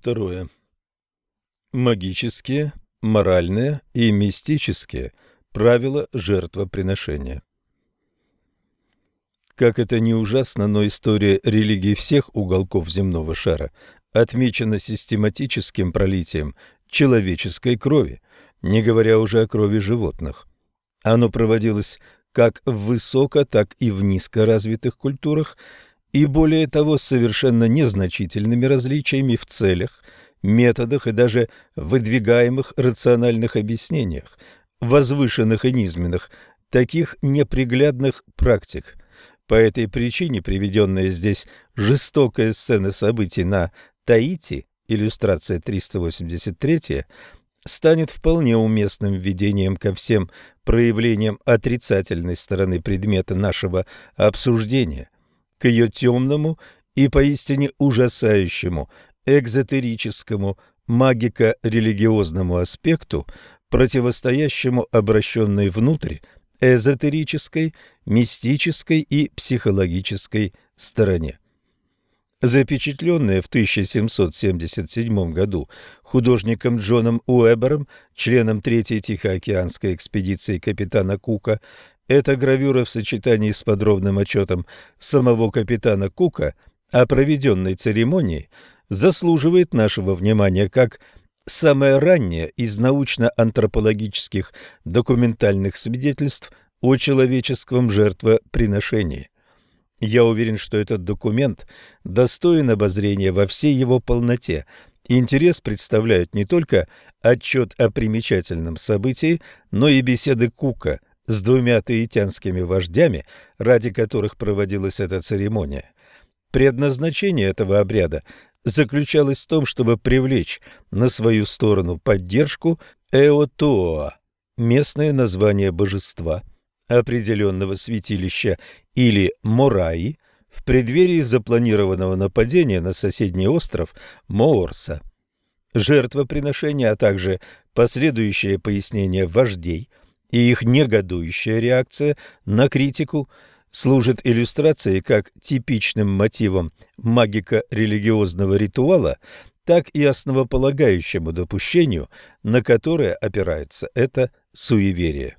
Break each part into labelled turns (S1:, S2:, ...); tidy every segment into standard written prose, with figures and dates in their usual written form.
S1: Второе. Магические, моральные и мистические правила жертвоприношения. Как это ни ужасно, но история религий всех уголков земного шара отмечена систематическим пролитием человеческой крови, не говоря уже о крови животных. Оно проводилось как в высоко, так и в низкоразвитых культурах, и более того, с совершенно незначительными различиями в целях, методах и даже выдвигаемых рациональных объяснениях, возвышенных и низменных, таких неприглядных практик. По этой причине приведенная здесь жестокая сцена событий на Таити, иллюстрация 383, станет вполне уместным введением ко всем проявлениям отрицательной стороны предмета нашего обсуждения, к ее темному и поистине ужасающему экзотерическому магико-религиозному аспекту, противостоящему обращенной внутрь эзотерической, мистической и психологической стороне. Запечатленная в 1777 году художником Джоном Уэбером, членом Третьей Тихоокеанской экспедиции капитана Кука, эта гравюра в сочетании с подробным отчетом самого капитана Кука о проведенной церемонии заслуживает нашего внимания как самое раннее из научно-антропологических документальных свидетельств о человеческом жертвоприношении. Я уверен, что этот документ достоин обозрения во всей его полноте. Интерес представляют не только отчет о примечательном событии, но и беседы Кука с двумя таитянскими вождями, ради которых проводилась эта церемония. Предназначение этого обряда заключалось в том, чтобы привлечь на свою сторону поддержку Эотоа, местное название божества, определенного святилища или Мораи, в преддверии запланированного нападения на соседний остров Моорса. Жертвоприношение, а также последующее пояснение вождей и их негодующая реакция на критику служит иллюстрацией как типичным мотивом магико-религиозного ритуала, так и основополагающему допущению, на которое опирается это суеверие.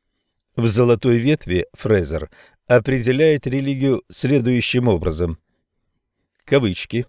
S1: В «Золотой ветви» Фрезер определяет религию следующим образом. Кавычки.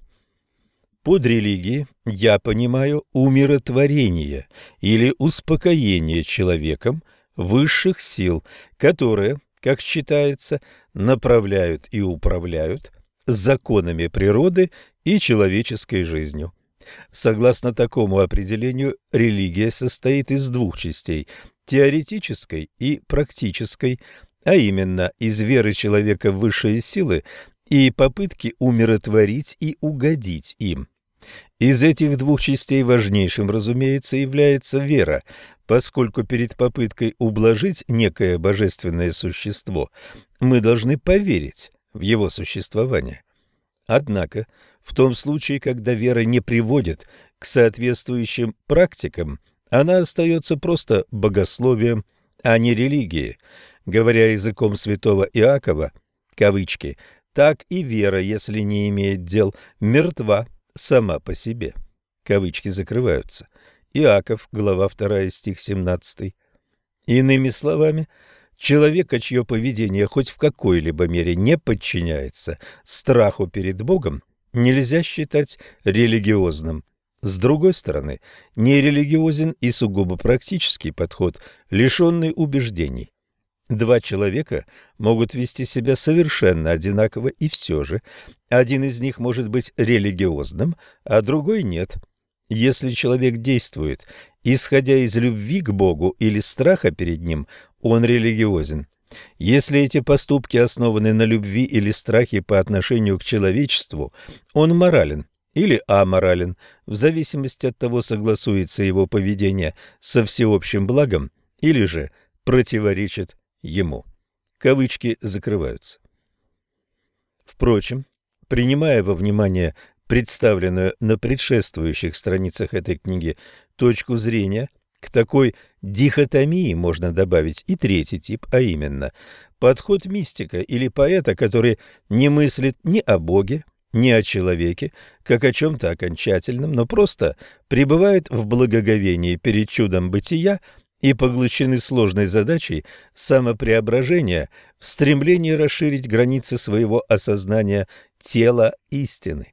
S1: Под религией я понимаю умиротворение или успокоение человеком высших сил, которые, как считается, направляют и управляют законами природы и человеческой жизнью. Согласно такому определению, религия состоит из двух частей – теоретической и практической, а именно из веры человека в высшие силы и попытки умиротворить и угодить им. Из этих двух частей важнейшим, разумеется, является вера, поскольку перед попыткой ублажить некое божественное существо мы должны поверить в его существование. Однако, в том случае, когда вера не приводит к соответствующим практикам, она остается просто богословием, а не религией. Говоря языком святого Иакова, кавычки, так и вера, если не имеет дел, мертва сама по себе. Кавычки закрываются. Иаков, глава 2, стих 17. Иными словами, человека, чье поведение хоть в какой-либо мере не подчиняется страху перед Богом, нельзя считать религиозным. С другой стороны, нерелигиозен и сугубо практический подход, лишенный убеждений. Два человека могут вести себя совершенно одинаково, и все же один из них может быть религиозным, а другой нет. Если человек действует, исходя из любви к Богу или страха перед Ним, он религиозен. Если эти поступки основаны на любви или страхе по отношению к человечеству, он морален или аморален, в зависимости от того, согласуется его поведение со всеобщим благом или же противоречит ему. Кавычки закрываются. Впрочем, принимая во внимание представленную на предшествующих страницах этой книги точку зрения, к такой дихотомии можно добавить и третий тип, а именно подход мистика или поэта, который не мыслит ни о Боге, не о человеке, как о чем-то окончательном, но просто пребывают в благоговении перед чудом бытия и поглощены сложной задачей самопреображения в стремлении расширить границы своего осознания тела истины.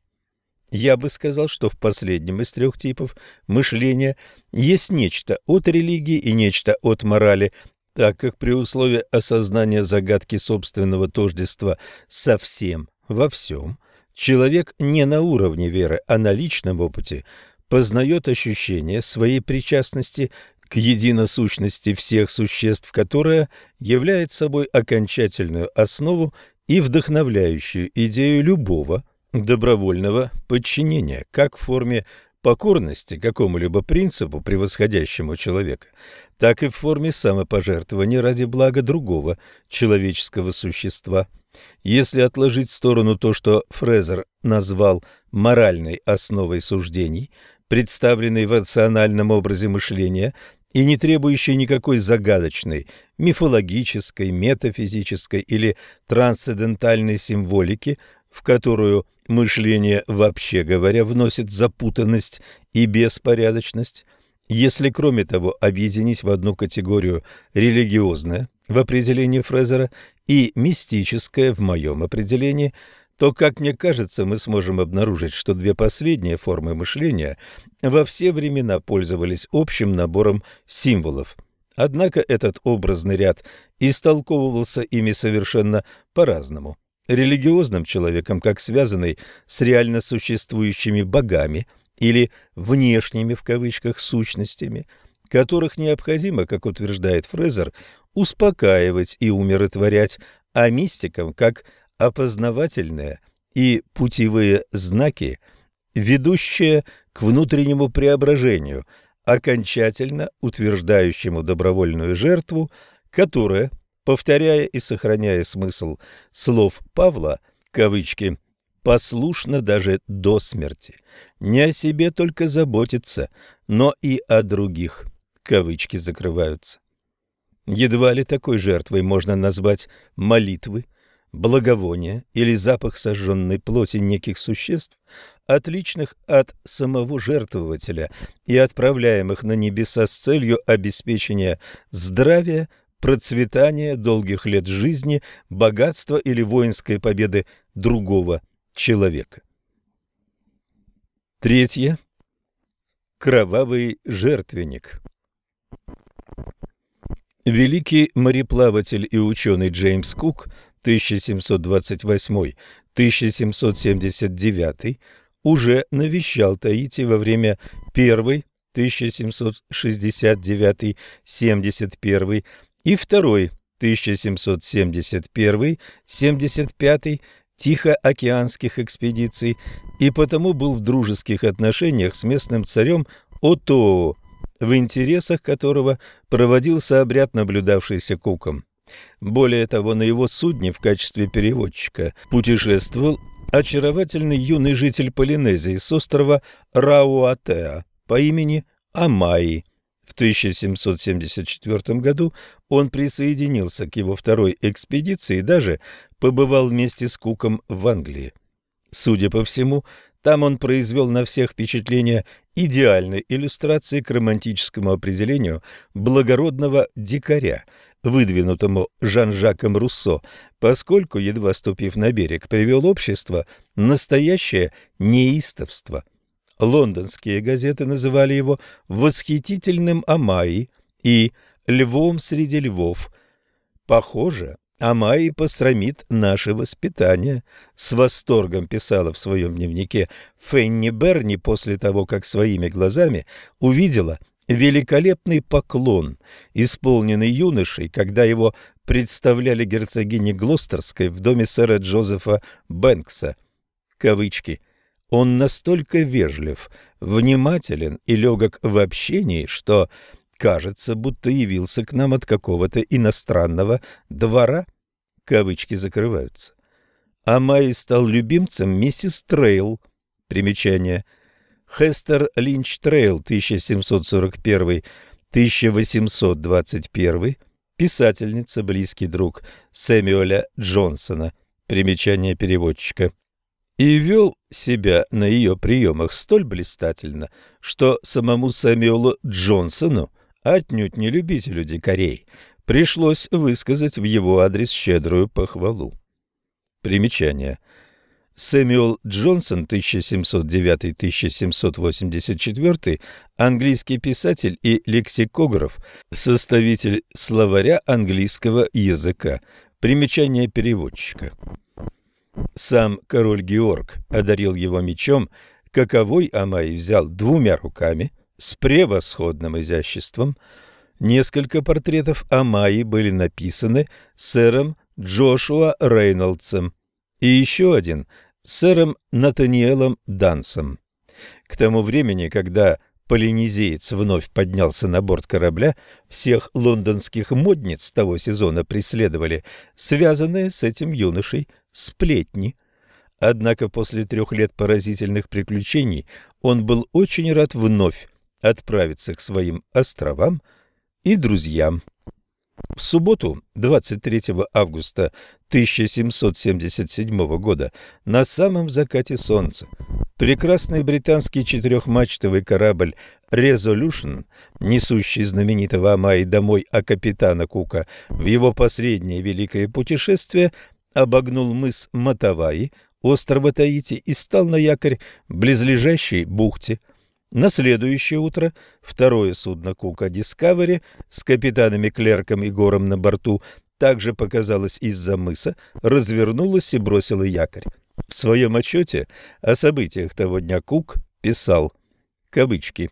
S1: Я бы сказал, что в последнем из трех типов мышления есть нечто от религии и нечто от морали, так как при условии осознания загадки собственного тождества со всем во всем, человек не на уровне веры, а на личном опыте познает ощущение своей причастности к единосущности всех существ, которая является собой окончательную основу и вдохновляющую идею любого добровольного подчинения, как в форме покорности какому-либо принципу, превосходящему человека, так и в форме самопожертвования ради блага другого человеческого существа. Если отложить в сторону то, что Фрезер назвал моральной основой суждений, представленной в рациональном образе мышления и не требующей никакой загадочной, мифологической, метафизической или трансцендентальной символики, в которую мышление, вообще говоря, вносит запутанность и беспорядочность, если, кроме того, объединить в одну категорию религиозное в определении Фрезера и мистическое в моем определении, то, как мне кажется, мы сможем обнаружить, что две последние формы мышления во все времена пользовались общим набором символов. Однако этот образный ряд истолковывался ими совершенно по-разному. Религиозным человеком, как связанный с реально существующими богами или «внешними» в кавычках сущностями, которых необходимо, как утверждает Фрезер, успокаивать и умиротворять, а мистикам как опознавательные и путевые знаки, ведущие к внутреннему преображению, окончательно утверждающему добровольную жертву, которая, повторяя и сохраняя смысл слов Павла, кавычки, послушна даже до смерти, не о себе только заботится, но и о других, кавычки закрываются. Едва ли такой жертвой можно назвать молитвы, благовония или запах сожженной плоти неких существ, отличных от самого жертвователя и отправляемых на небеса с целью обеспечения здравия, процветания, долгих лет жизни, богатства или воинской победы другого человека. Третье. Кровавый жертвенник. Великий мореплаватель и ученый Джеймс Кук 1728-1779 уже навещал Таити во время первой 1769-71 и второй 1771-75 Тихоокеанских экспедиций и потому был в дружеских отношениях с местным царем Отоо, в интересах которого проводился обряд, наблюдавшийся Куком. Более того, на его судне в качестве переводчика путешествовал очаровательный юный житель Полинезии с острова Рауатеа по имени Амаи. В 1774 году он присоединился к его второй экспедиции и даже побывал вместе с Куком в Англии. Судя по всему, там он произвел на всех впечатление идеальной иллюстрации к романтическому определению благородного дикаря, выдвинутому Жан-Жаком Руссо, поскольку, едва ступив на берег, привел общество настоящее неистовство. Лондонские газеты называли его «восхитительным Амаи» и «львом среди львов». Похоже, Амаи посрамит наше воспитание, с восторгом писала в своем дневнике Фенни Берни после того, как своими глазами увидела великолепный поклон, исполненный юношей, когда его представляли герцогине Глостерской в доме сэра Джозефа Бэнкса. Кавычки. Он настолько вежлив, внимателен и легок в общении, что кажется, будто явился к нам от какого-то иностранного двора. Кавычки закрываются. Амаи стал любимцем миссис Трейл. Примечание. Хестер Линч Трейл, 1741-1821, писательница, близкий друг Сэмюэля Джонсона. Примечание переводчика. и вел себя на ее приемах столь блистательно, что самому Сэмюэлу Джонсону, отнюдь не любителю дикарей, пришлось высказать в его адрес щедрую похвалу. Примечание. Сэмюэл Джонсон, 1709-1784, английский писатель и лексикограф, составитель словаря английского языка. Примечание переводчика. Сам король Георг одарил его мечом, каковой Амаи взял двумя руками, с превосходным изяществом. Несколько портретов Амаи были написаны сэром Джошуа Рейнольдсом и еще один – сэром Натаниэлом Дансом. К тому времени, когда полинезиец вновь поднялся на борт корабля, всех лондонских модниц того сезона преследовали связанные с этим юношей сплетни. Однако после 3 лет поразительных приключений он был очень рад вновь отправиться к своим островам и друзьям. В субботу, 23 августа 1777 года, на самом закате солнца, прекрасный британский 4-мачтовый корабль «Резолюшн», несущий знаменитого Амаи домой, а капитана Кука в его последнее великое путешествие, обогнул мыс Матаваи, острова Таити, и стал на якорь в близлежащей бухте. На следующее утро второе судно Кука «Дискавери» с капитанами Клерком и Гором на борту также показалось из-за мыса, развернулось и бросило якорь. В своем отчете о событиях того дня Кук писал, кавычки,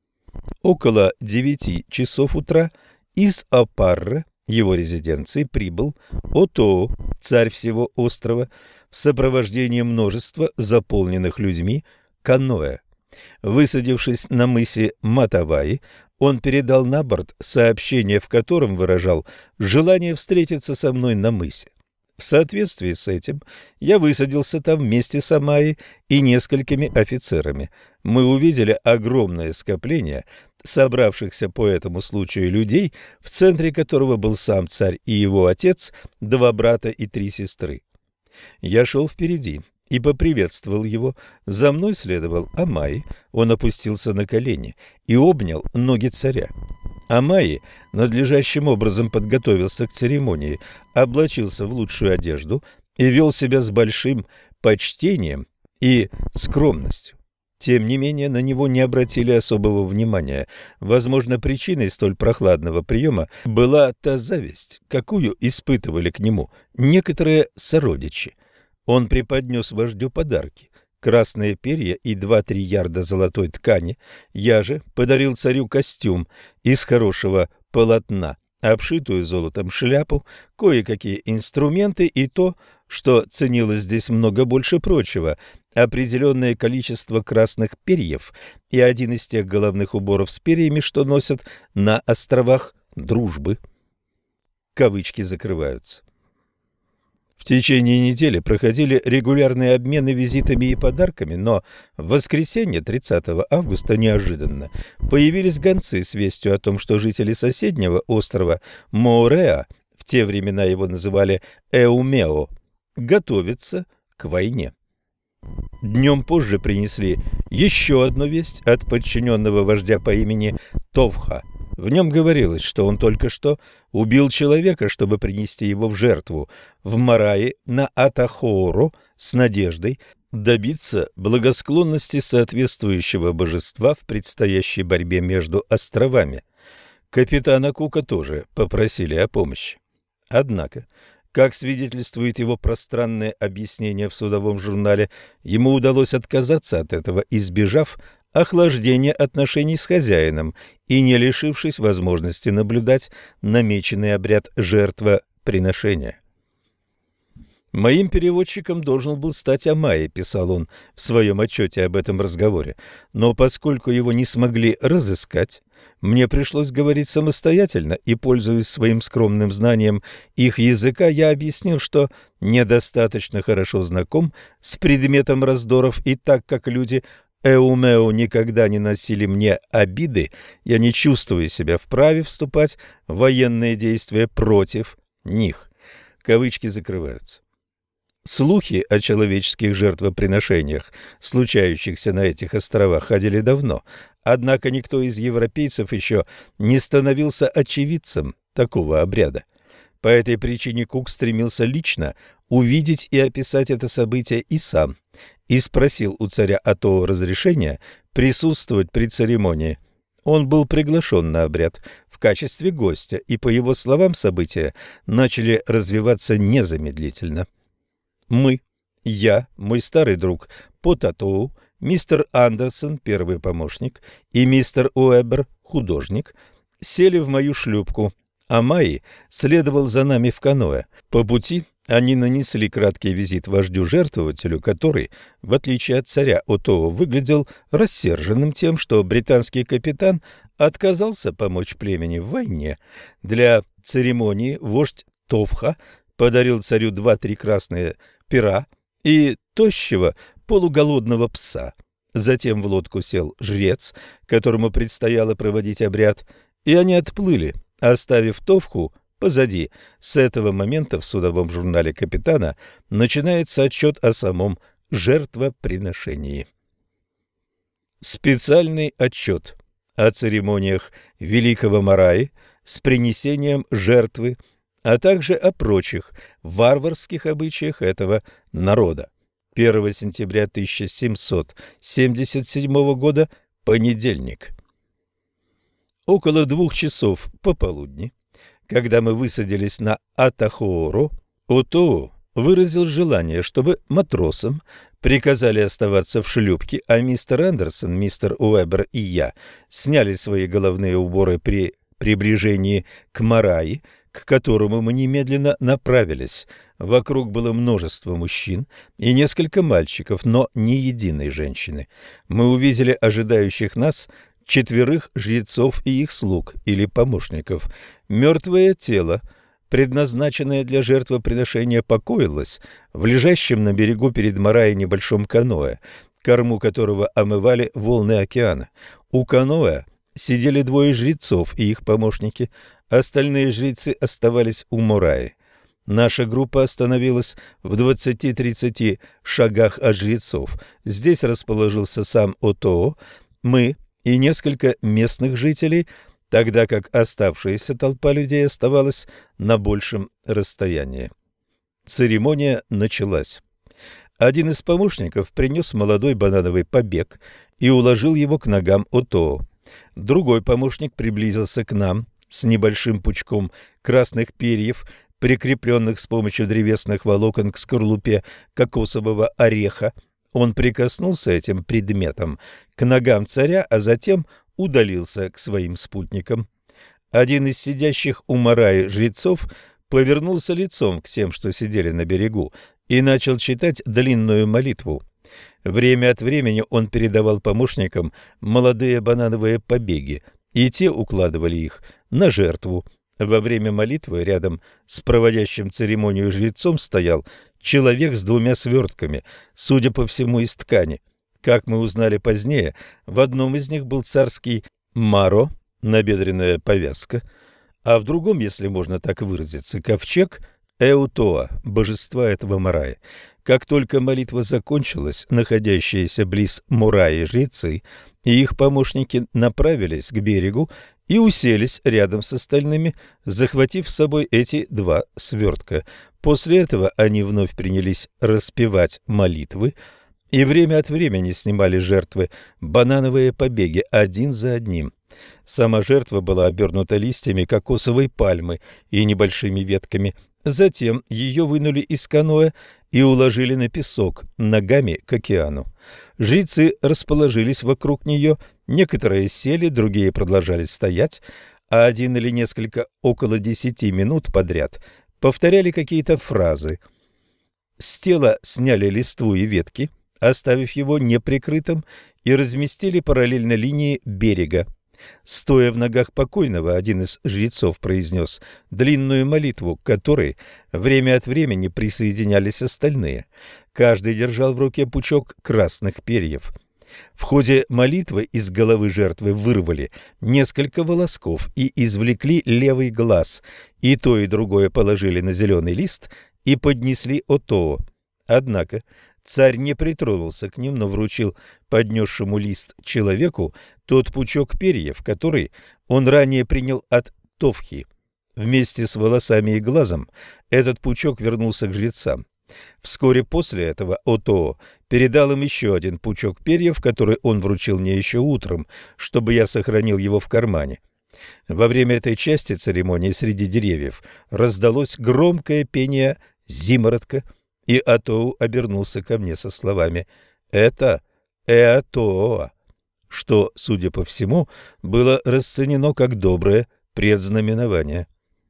S1: «Около 9 часов утра из Апарре, его резиденции, прибыл Отоо, царь всего острова, в сопровождении множества заполненных людьми каноэ. Высадившись на мысе Матаваи, он передал на борт сообщение, в котором выражал желание встретиться со мной на мысе. В соответствии с этим я высадился там вместе с Амаи и несколькими офицерами. Мы увидели огромное скопление собравшихся по этому случаю людей, в центре которого был сам царь и его отец, 2 брата и 3 сестры. Я шел впереди и поприветствовал его. За мной следовал Амаи. Он опустился на колени и обнял ноги царя. Амаи надлежащим образом подготовился к церемонии, облачился в лучшую одежду и вел себя с большим почтением и скромностью. Тем не менее, на него не обратили особого внимания. Возможно, причиной столь прохладного приема была та зависть, какую испытывали к нему некоторые сородичи. Он преподнес вождю подарки – красные перья и 2-3 ярда золотой ткани. Я же подарил царю костюм из хорошего полотна, обшитую золотом шляпу, кое-какие инструменты и то, что ценилось здесь много больше прочего, определенное количество красных перьев и один из тех головных уборов с перьями, что носят на островах Дружбы. Кавычки закрываются. В течение недели проходили регулярные обмены визитами и подарками, но в воскресенье 30 августа неожиданно появились гонцы с вестью о том, что жители соседнего острова Моореа, в те времена его называли Эумео, готовятся к войне. Днем позже принесли еще одну весть от подчиненного вождя по имени Товха. В нем говорилось, что он только что убил человека, чтобы принести его в жертву в Марае на Атахоору с надеждой добиться благосклонности соответствующего божества в предстоящей борьбе между островами. Капитана Кука тоже попросили о помощи. Однако, как свидетельствует его пространное объяснение в судовом журнале, ему удалось отказаться от этого, избежав охлаждения отношений с хозяином и не лишившись возможности наблюдать намеченный обряд жертвоприношения. «Моим переводчиком должен был стать Амаи», — писал он в своем отчете об этом разговоре, но поскольку его не смогли разыскать, мне пришлось говорить самостоятельно, и, пользуясь своим скромным знанием их языка, я объяснил, что недостаточно хорошо знаком с предметом раздоров, и так как люди Эумео никогда не носили мне обиды, я не чувствую себя вправе вступать в военные действия против них. Кавычки закрываются. Слухи о человеческих жертвоприношениях, случающихся на этих островах, ходили давно, однако никто из европейцев еще не становился очевидцем такого обряда. По этой причине Кук стремился лично увидеть и описать это событие и сам, и спросил у царя Атоо разрешения присутствовать при церемонии. Он был приглашен на обряд в качестве гостя, и, по его словам, события начали развиваться незамедлительно. Мы, я, мой старый друг Потатоу, мистер Андерсон, первый помощник, и мистер Уэббер, художник, сели в мою шлюпку, а Майи следовал за нами в каноэ. По пути они нанесли краткий визит вождю-жертвователю, который, в отличие от царя Отоо, выглядел рассерженным тем, что британский капитан отказался помочь племени в войне. Для церемонии вождь Товха подарил царю 2-3 красные пера и тощего полуголодного пса. Затем в лодку сел жрец, которому предстояло проводить обряд, и они отплыли, оставив Товху позади. С этого момента в судовом журнале капитана начинается отчет о самом жертвоприношении. Специальный отчет о церемониях Великого Мораи с принесением жертвы, а также о прочих варварских обычаях этого народа. 1 сентября 1777 года, понедельник. Около 2 часов пополудни, когда мы высадились на Атахоору, Отоо выразил желание, чтобы матросам приказали оставаться в шлюпке, а мистер Андерсон, мистер Уэббер и я сняли свои головные уборы при приближении к Мораи, к которому мы немедленно направились. Вокруг было множество мужчин и несколько мальчиков, но ни единой женщины. Мы увидели ожидающих нас 4 жрецов и их слуг или помощников. Мертвое тело, предназначенное для жертвоприношения, покоилось в лежащем на берегу перед Мораей небольшом каноэ, корму которого омывали волны океана. У каноэ сидели 2 жрецов и их помощники, остальные жрецы оставались у Мораи. Наша группа остановилась в 20-30 шагах от жрецов. Здесь расположился сам Отоо, мы и несколько местных жителей, тогда как оставшаяся толпа людей оставалась на большем расстоянии. Церемония началась. Один из помощников принес молодой банановый побег и уложил его к ногам Отоо. Другой помощник приблизился к нам с небольшим пучком красных перьев, прикрепленных с помощью древесных волокон к скорлупе кокосового ореха. Он прикоснулся этим предметом к ногам царя, а затем удалился к своим спутникам. Один из сидящих у Мораи жрецов повернулся лицом к тем, что сидели на берегу, и начал читать длинную молитву. Время от времени он передавал помощникам молодые банановые побеги, и те укладывали их на жертву. Во время молитвы рядом с проводящим церемонию жрецом стоял человек с 2 свертками, судя по всему, из ткани. Как мы узнали позднее, в одном из них был царский маро, набедренная повязка, а в другом, если можно так выразиться, ковчег Эутоа, божества этого Мораи. Как только молитва закончилась, находящиеся близ Мораи жрецы и их помощники направились к берегу и уселись рядом с остальными, захватив с собой эти 2 свертка. После этого они вновь принялись распевать молитвы и время от времени снимали жертвы банановые побеги один за одним. Сама жертва была обернута листьями кокосовой пальмы и небольшими ветками. Затем ее вынули из каноэ и уложили на песок ногами к океану. Жрецы расположились вокруг нее, некоторые сели, другие продолжали стоять, а один или несколько около 10 минут подряд повторяли какие-то фразы. С тела сняли листву и ветки, оставив его неприкрытым, и разместили параллельно линии берега. Стоя в ногах покойного, один из жрецов произнес длинную молитву, к которой время от времени присоединялись остальные. Каждый держал в руке пучок красных перьев. В ходе молитвы из головы жертвы вырвали несколько волосков и извлекли левый глаз, и то и другое положили на зеленый лист и поднесли Отоо. Однако царь не притронулся к ним, но вручил поднесшему лист человеку тот пучок перьев, который он ранее принял от Товхи. Вместе с волосами и глазом этот пучок вернулся к жрецам. Вскоре после этого Отоо передал им еще один пучок перьев, который он вручил мне еще утром, чтобы я сохранил его в кармане. Во время этой части церемонии среди деревьев раздалось громкое пение зимородка, и Отоо обернулся ко мне со словами «Это Эотоо», что, судя по всему, было расценено как доброе предзнаменование.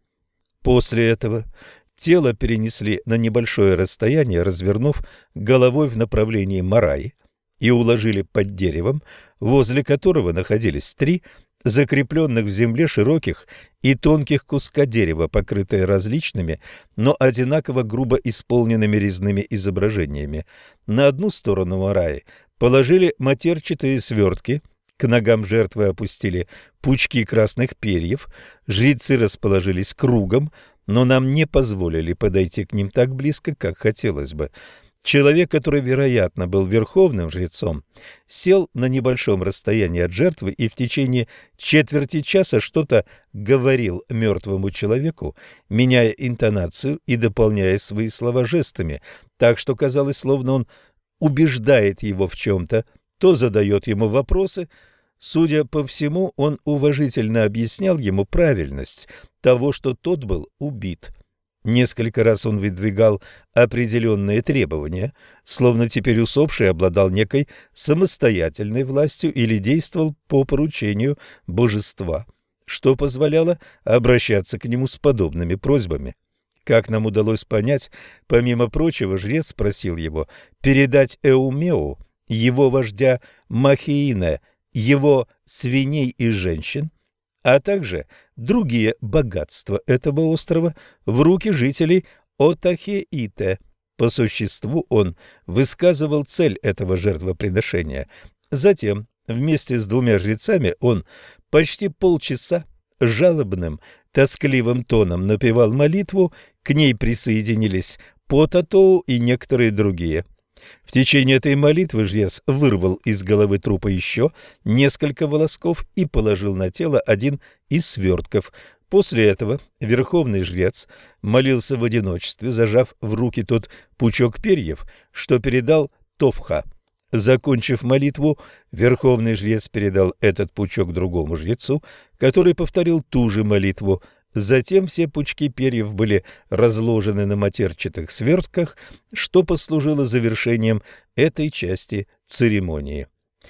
S1: После этого тело перенесли на небольшое расстояние, развернув головой в направлении Мараи, и уложили под деревом, возле которого находились 3 закрепленных в земле широких и тонких куска дерева, покрытые различными, но одинаково грубо исполненными резными изображениями. На одну сторону Мараи положили матерчатые свертки, к ногам жертвы опустили пучки красных перьев, жрецы расположились кругом, но нам не позволили подойти к ним так близко, как хотелось бы. Человек, который, вероятно, был верховным жрецом, сел на небольшом расстоянии от жертвы и в течение четверти часа что-то говорил мертвому человеку, меняя интонацию и дополняя свои слова жестами, так что казалось, словно он убеждает его в чем-то, то задает ему вопросы. Судя по всему, он уважительно объяснял ему правильность того, что тот был убит. Несколько раз он выдвигал определенные требования, словно теперь усопший обладал некой самостоятельной властью или действовал по поручению божества, что позволяло обращаться к нему с подобными просьбами. Как нам удалось понять, помимо прочего, жрец просил его передать Эумеу, его вождя Махиина, его свиней и женщин, а также другие богатства этого острова в руки жителей Отахеите. По существу он высказывал цель этого жертвоприношения. Затем, вместе с 2 жрецами, он почти полчаса жалобным, тоскливым тоном напевал молитву, к ней присоединились Потатоу и некоторые другие. В течение этой молитвы жрец вырвал из головы трупа еще несколько волосков и положил на тело один из свертков. После этого верховный жрец молился в одиночестве, зажав в руки тот пучок перьев, что передал Товха. Закончив молитву, верховный жрец передал этот пучок другому жрецу, который повторил ту же молитву. Затем все пучки перьев были разложены на матерчатых свертках, что послужило завершением этой части церемонии.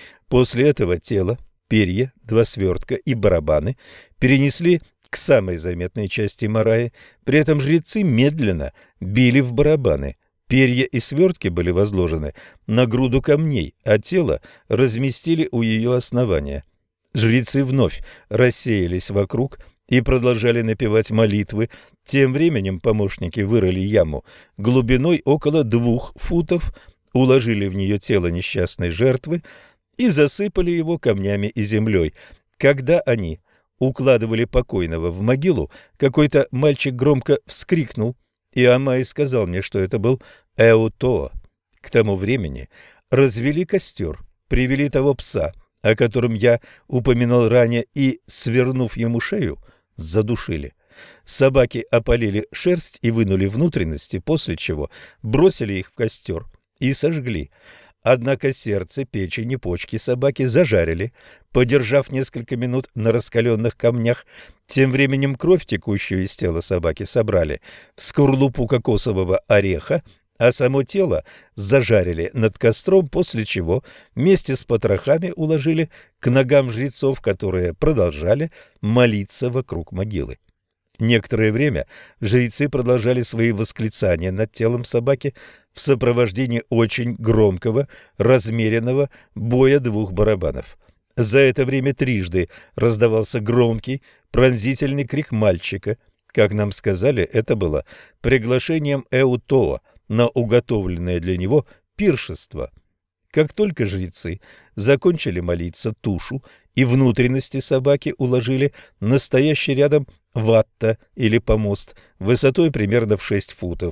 S1: После этого тело, перья, 2 свертка и барабаны перенесли к самой заметной части Мараи. При этом жрецы медленно били в барабаны. Перья и свертки были возложены на груду камней, а тело разместили у ее основания. Жрецы вновь рассеялись вокруг и продолжали напевать молитвы. Тем временем помощники вырыли яму глубиной около 2 футов, уложили в нее тело несчастной жертвы и засыпали его камнями и землей. Когда они укладывали покойного в могилу, какой-то мальчик громко вскрикнул, и Амай сказал мне, что это был Эутоо. К тому времени развели костер, привели того пса, о котором я упоминал ранее, и, свернув ему шею, задушили. Собаки опалили шерсть и вынули внутренности, после чего бросили их в костер и сожгли. Однако сердце, печень и почки собаки зажарили, подержав несколько минут на раскаленных камнях. Тем временем кровь, текущую из тела собаки, собрали в скорлупу кокосового ореха, а само тело зажарили над костром, после чего вместе с потрохами уложили к ногам жрецов, которые продолжали молиться вокруг могилы. Некоторое время жрецы продолжали свои восклицания над телом собаки в сопровождении очень громкого, размеренного боя 2 барабанов. За это время трижды раздавался громкий, пронзительный крик мальчика. Как нам сказали, это было приглашением Эутоо на уготовленное для него пиршество. Как только жрецы закончили молиться, тушу и внутренности собаки уложили на стоящий рядом ватта или помост высотой примерно в 6 футов.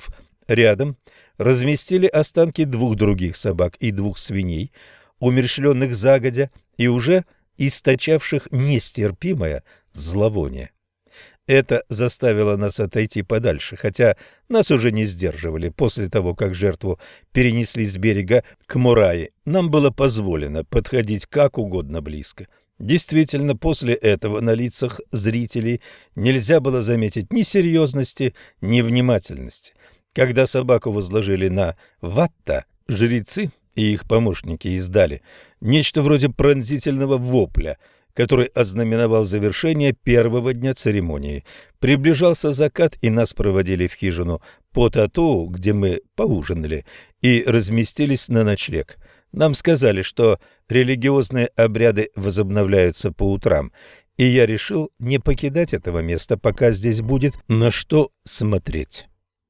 S1: Рядом разместили останки 2 других собак и 2 свиней, умерщвленных загодя и уже источавших нестерпимое зловоние. Это заставило нас отойти подальше, хотя нас уже не сдерживали. После того, как жертву перенесли с берега к Морайи, нам было позволено подходить как угодно близко. Действительно, после этого на лицах зрителей нельзя было заметить ни серьезности, ни внимательности. Когда собаку возложили на ватта, жрецы и их помощники издали нечто вроде пронзительного вопля, который ознаменовал завершение первого дня церемонии. Приближался закат, и нас проводили в хижину Потатоу, где мы поужинали и разместились на ночлег. Нам сказали, что религиозные обряды возобновляются по утрам, и я решил не покидать этого места, пока здесь будет на что смотреть.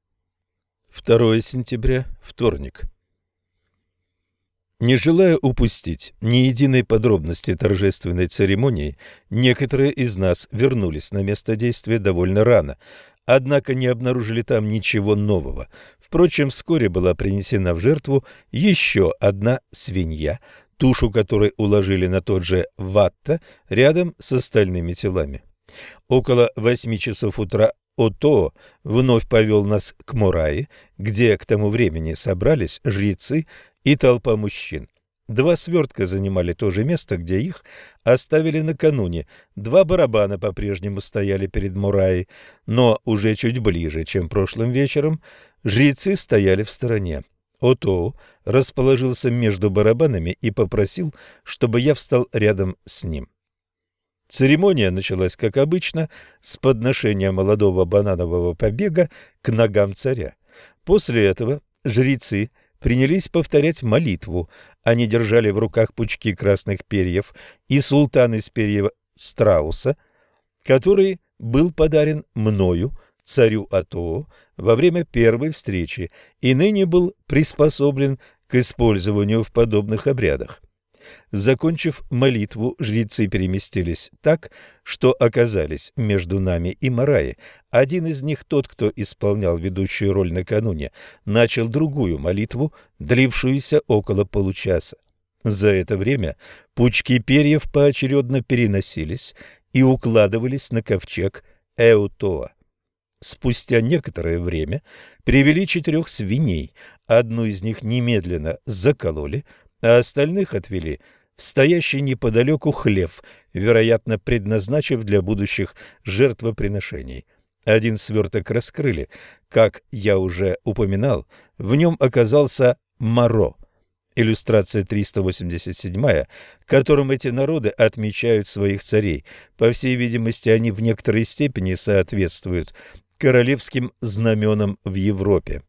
S1: 2 сентября, вторник. Не желая упустить ни единой подробности торжественной церемонии, некоторые из нас вернулись на место действия довольно рано, однако не обнаружили там ничего нового. Впрочем, вскоре была принесена в жертву еще одна свинья, тушу которой уложили на тот же ватта рядом с остальными телами. Около 8 часов утра Отоо вновь повел нас к Морайи, где к тому времени собрались жрецы и толпа мужчин. 2 свертка занимали то же место, где их оставили накануне. 2 барабана по-прежнему стояли перед Морайей, но уже чуть ближе, чем прошлым вечером. Жрецы стояли в стороне. Отоо расположился между барабанами и попросил, чтобы я встал рядом с ним. Церемония началась, как обычно, с подношения молодого бананового побега к ногам царя. После этого жрецы принялись повторять молитву. Они держали в руках пучки красных перьев и султан из перьев страуса, который был подарен мною, царю Отоо, во время первой встречи и ныне был приспособлен к использованию в подобных обрядах. Закончив молитву, жрецы переместились так, что оказались между нами и Морайей. Один из них, тот, кто исполнял ведущую роль накануне, начал другую молитву, длившуюся около получаса. За это время пучки перьев поочередно переносились и укладывались на ковчег Эутоа. Спустя некоторое время привели 4 свиней, одну из них немедленно закололи, а остальных отвели в стоящий неподалеку хлев, вероятно, предназначив для будущих жертвоприношений. Один сверток раскрыли. Как я уже упоминал, в нем оказался Моро. Иллюстрация 387, которым эти народы отмечают своих царей. По всей видимости, они в некоторой степени соответствуют королевским знаменам в Европе.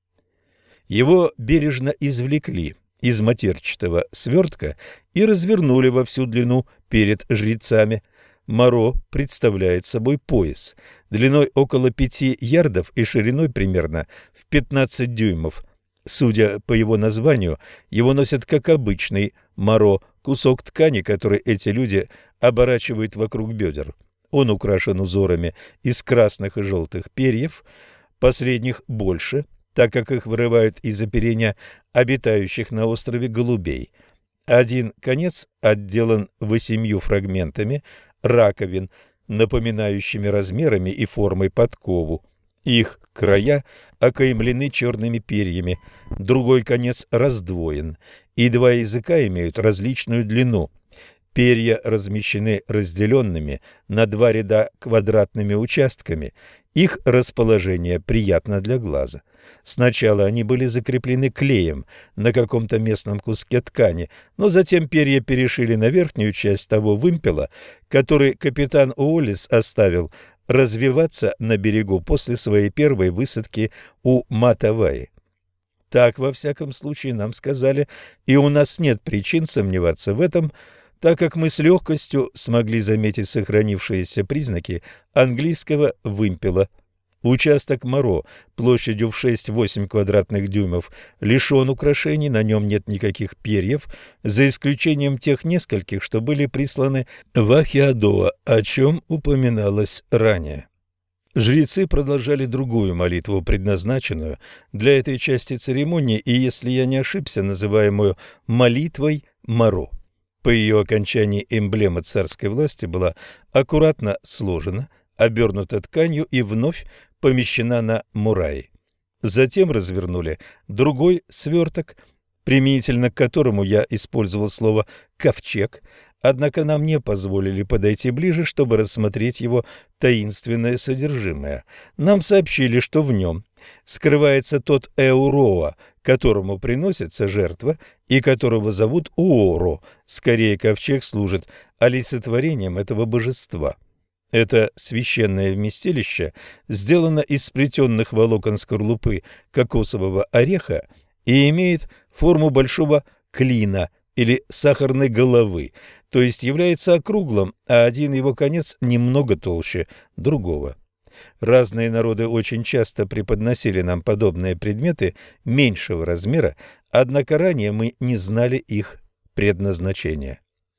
S1: Его бережно извлекли из матерчатого свертка и развернули во всю длину перед жрецами. Моро представляет собой пояс, длиной около 5 ярдов и шириной примерно в 15 дюймов. Судя по его названию, его носят как обычный моро, кусок ткани, который эти люди оборачивают вокруг бедер. Он украшен узорами из красных и желтых перьев, последних больше, так как их вырывают из оперения обитающих на острове голубей. Один конец отделан 8 фрагментами раковин, напоминающими размерами и формой подкову. Их края окаймлены черными перьями, другой конец раздвоен, и 2 языка имеют различную длину. Перья размещены разделенными на 2 ряда квадратными участками. Их расположение приятно для глаза. Сначала они были закреплены клеем на каком-то местном куске ткани, но затем перья перешили на верхнюю часть того вымпела, который капитан Уоллес оставил развиваться на берегу после своей первой высадки у Матаваи. Так, во всяком случае, нам сказали, и у нас нет причин сомневаться в этом, так как мы с легкостью смогли заметить сохранившиеся признаки английского вымпела. Участок Моро площадью в 6-8 квадратных дюймов лишен украшений, на нем нет никаких перьев, за исключением тех нескольких, что были присланы в Ахиадоа, о чем упоминалось ранее. Жрецы продолжали другую молитву, предназначенную для этой части церемонии, и, если я не ошибся, называемую молитвой Моро. По ее окончании эмблема царской власти была аккуратно сложена, обернута тканью и вновь помещена на мураи. Затем развернули другой сверток, применительно к которому я использовал слово «ковчег», однако нам не позволили подойти ближе, чтобы рассмотреть его таинственное содержимое. Нам сообщили, что в нем скрывается тот Эуроа, которому приносится жертва и которого зовут Уоро. Скорее, ковчег служит олицетворением этого божества. Это священное вместилище сделано из сплетенных волокон скорлупы кокосового ореха и имеет форму большого клина или сахарной головы, то есть является округлым, а один его конец немного толще другого. Разные народы очень часто преподносили нам подобные предметы меньшего размера, однако ранее мы не знали их предназначения.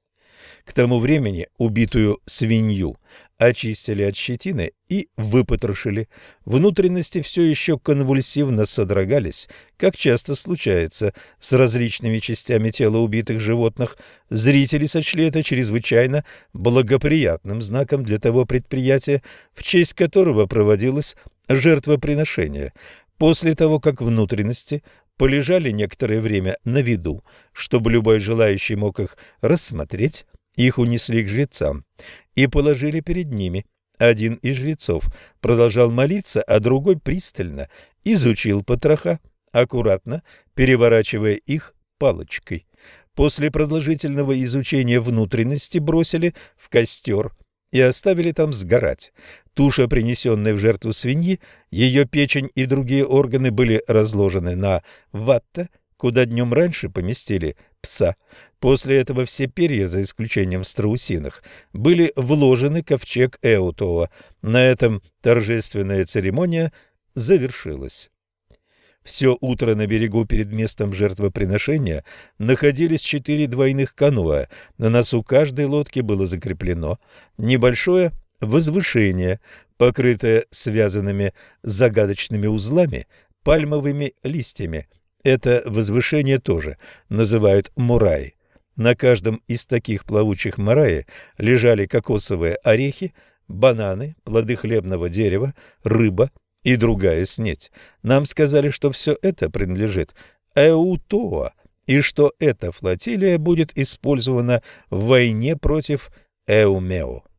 S1: К тому времени убитую свинью очистили от щетины и выпотрошили. Внутренности все еще конвульсивно содрогались, как часто случается с различными частями тела убитых животных. Зрители сочли это чрезвычайно благоприятным знаком для того предприятия, в честь которого проводилось жертвоприношение. После того, как внутренности полежали некоторое время на виду, чтобы любой желающий мог их рассмотреть, их унесли к жрецам и положили перед ними. Один из жрецов продолжал молиться, а другой пристально изучил потроха, аккуратно переворачивая их палочкой. После продолжительного изучения внутренности бросили в костер и оставили там сгорать. Туша, принесенная в жертву свиньи, ее печень и другие органы были разложены на ватта, куда днем раньше поместили пса. После этого все перья, за исключением страусиных, были вложены в ковчег Эутоа. На этом торжественная церемония завершилась. Все утро на берегу перед местом жертвоприношения находились 4 двойных каноэ. На носу каждой лодки было закреплено небольшое возвышение, покрытое связанными загадочными узлами пальмовыми листьями. Это возвышение тоже называют мураи. На каждом из таких плавучих мураи лежали кокосовые орехи, бананы, плоды хлебного дерева, рыба и другая снеть. Нам сказали, что все это принадлежит Эутоа, и что эта флотилия будет использована в войне против Эумео.